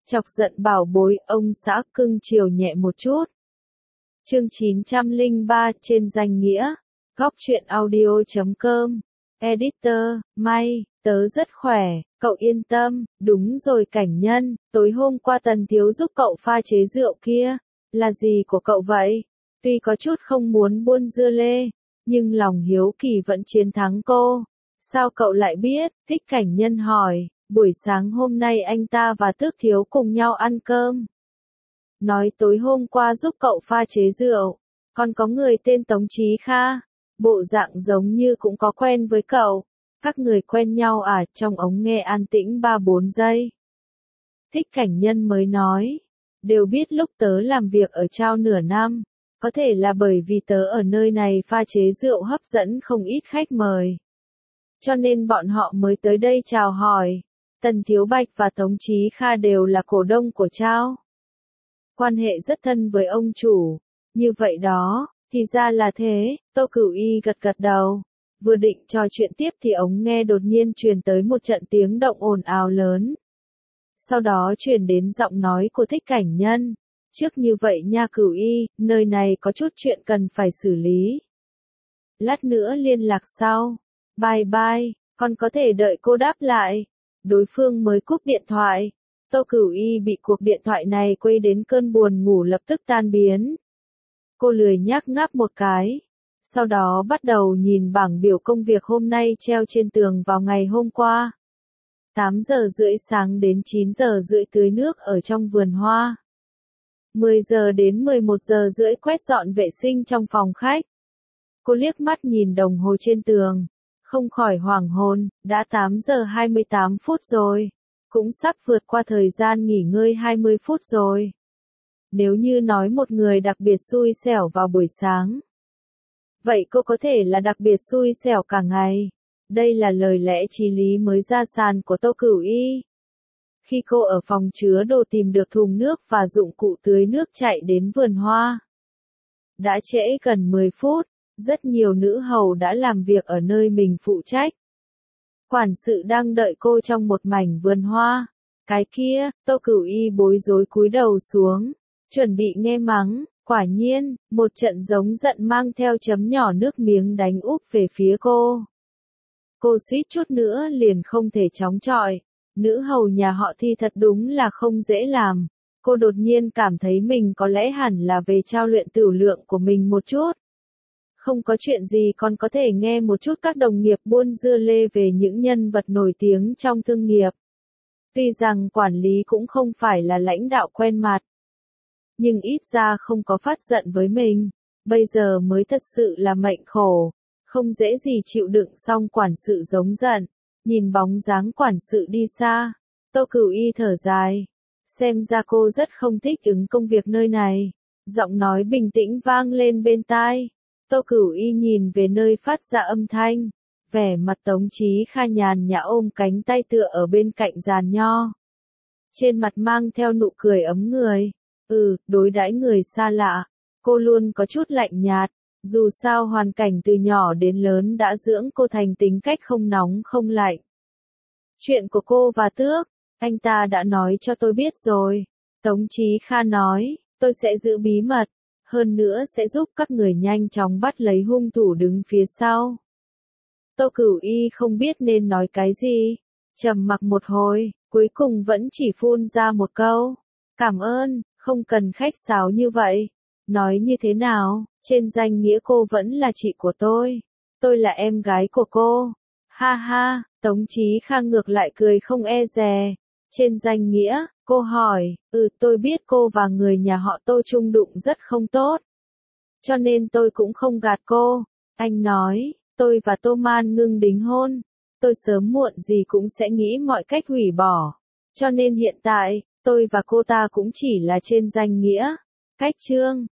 Chọc giận bảo bối, ông xã cưng chiều nhẹ một chút. Chương 903 trên danh nghĩa. Góc truyện audio.com. Editor, May, tớ rất khỏe, cậu yên tâm, đúng rồi Cảnh Nhân, tối hôm qua Tần Thiếu giúp cậu pha chế rượu kia, là gì của cậu vậy? Tuy có chút không muốn buôn dưa lê, nhưng lòng hiếu kỳ vẫn chiến thắng cô. Sao cậu lại biết? Thích Cảnh Nhân hỏi, buổi sáng hôm nay anh ta và Tước Thiếu cùng nhau ăn cơm. Nói tối hôm qua giúp cậu pha chế rượu, còn có người tên Tống Chí Kha, bộ dạng giống như cũng có quen với cậu. Các người quen nhau à? Trong ống nghe an tĩnh 3-4 giây. Thích Cảnh Nhân mới nói, đều biết lúc tớ làm việc ở Trao nửa năm, có thể là bởi vì tớ ở nơi này pha chế rượu hấp dẫn không ít khách mời. Cho nên bọn họ mới tới đây chào hỏi. Tần Thiếu Bạch và Tống Chí Kha đều là cổ đông của Trao. Quan hệ rất thân với ông chủ. Như vậy đó, thì ra là thế, Tô Cửu Y gật gật đầu. Vừa định trò chuyện tiếp thì ống nghe đột nhiên truyền tới một trận tiếng động ồn ào lớn. Sau đó truyền đến giọng nói của Thích Cảnh Nhân. Trước như vậy nha Cửu Y, nơi này có chút chuyện cần phải xử lý. Lát nữa liên lạc sau. Bye bye, còn có thể đợi cô đáp lại. Đối phương mới cúp điện thoại. Tô Cửu Y bị cuộc điện thoại này quấy đến cơn buồn ngủ lập tức tan biến. Cô lười nhác ngáp một cái. Sau đó bắt đầu nhìn bảng biểu công việc hôm nay treo trên tường vào ngày hôm qua. 8 giờ rưỡi sáng đến 9 giờ rưỡi tưới nước ở trong vườn hoa. 10 giờ đến 11 giờ rưỡi quét dọn vệ sinh trong phòng khách. Cô liếc mắt nhìn đồng hồ trên tường. Không khỏi hoảng hồn, đã 8 giờ 28 phút rồi. Cũng sắp vượt qua thời gian nghỉ ngơi 20 phút rồi. Nếu như nói một người đặc biệt xui xẻo vào buổi sáng, vậy cô có thể là đặc biệt xui xẻo cả ngày. Đây là lời lẽ chí lý mới ra sàn của Tô Cửu Y. Khi cô ở phòng chứa đồ tìm được thùng nước và dụng cụ tưới nước chạy đến vườn hoa. Đã trễ gần 10 phút, rất nhiều nữ hầu đã làm việc ở nơi mình phụ trách. Quản sự đang đợi cô trong một mảnh vườn hoa. Cái kia, Tô Cửu Y bối rối cúi đầu xuống, chuẩn bị nghe mắng. Quả nhiên, một trận giống giận mang theo chấm nhỏ nước miếng đánh úp về phía cô. Cô suýt chút nữa liền không thể chống chọi. Nữ hầu nhà họ Thi thật đúng là không dễ làm. Cô đột nhiên cảm thấy mình có lẽ hẳn là về trao luyện tửu lượng của mình một chút. Không có chuyện gì còn có thể nghe một chút các đồng nghiệp buôn dưa lê về những nhân vật nổi tiếng trong thương nghiệp. Tuy rằng quản lý cũng không phải là lãnh đạo quen mặt, nhưng ít ra không có phát giận với mình. Bây giờ mới thật sự là mệnh khổ, không dễ gì chịu đựng xong quản sự giống giận. Nhìn bóng dáng quản sự đi xa, Tô Cửu Y thở dài. Xem ra cô rất không thích ứng công việc nơi này. Giọng nói bình tĩnh vang lên bên tai. Tô Cửu Y nhìn về nơi phát ra âm thanh. Vẻ mặt Tống Chí Kha nhàn nhã ôm cánh tay tựa ở bên cạnh giàn nho. Trên mặt mang theo nụ cười ấm người. Đối đãi người xa lạ, cô luôn có chút lạnh nhạt. Dù sao hoàn cảnh từ nhỏ đến lớn đã dưỡng cô thành tính cách không nóng không lạnh. Chuyện của cô và Tước, anh ta đã nói cho tôi biết rồi. Tống Chí Kha nói, tôi sẽ giữ bí mật. Hơn nữa sẽ giúp các người nhanh chóng bắt lấy hung thủ đứng phía sau. Tô Cửu Y không biết nên nói cái gì. Trầm mặc một hồi, cuối cùng vẫn chỉ phun ra một câu. Cảm ơn, không cần khách sáo như vậy. Nói như thế nào, trên danh nghĩa cô vẫn là chị của tôi. Tôi là em gái của cô. Ha ha, Tống Chí Kha ngược lại cười không e dè. Trên danh nghĩa, cô hỏi, tôi biết cô và người nhà họ Tô chung đụng rất không tốt. Cho nên tôi cũng không gạt cô. Anh nói, tôi và Tô Man ngưng đính hôn. Tôi sớm muộn gì cũng sẽ nghĩ mọi cách hủy bỏ. Cho nên hiện tại, tôi và cô ta cũng chỉ là trên danh nghĩa. Cách chương.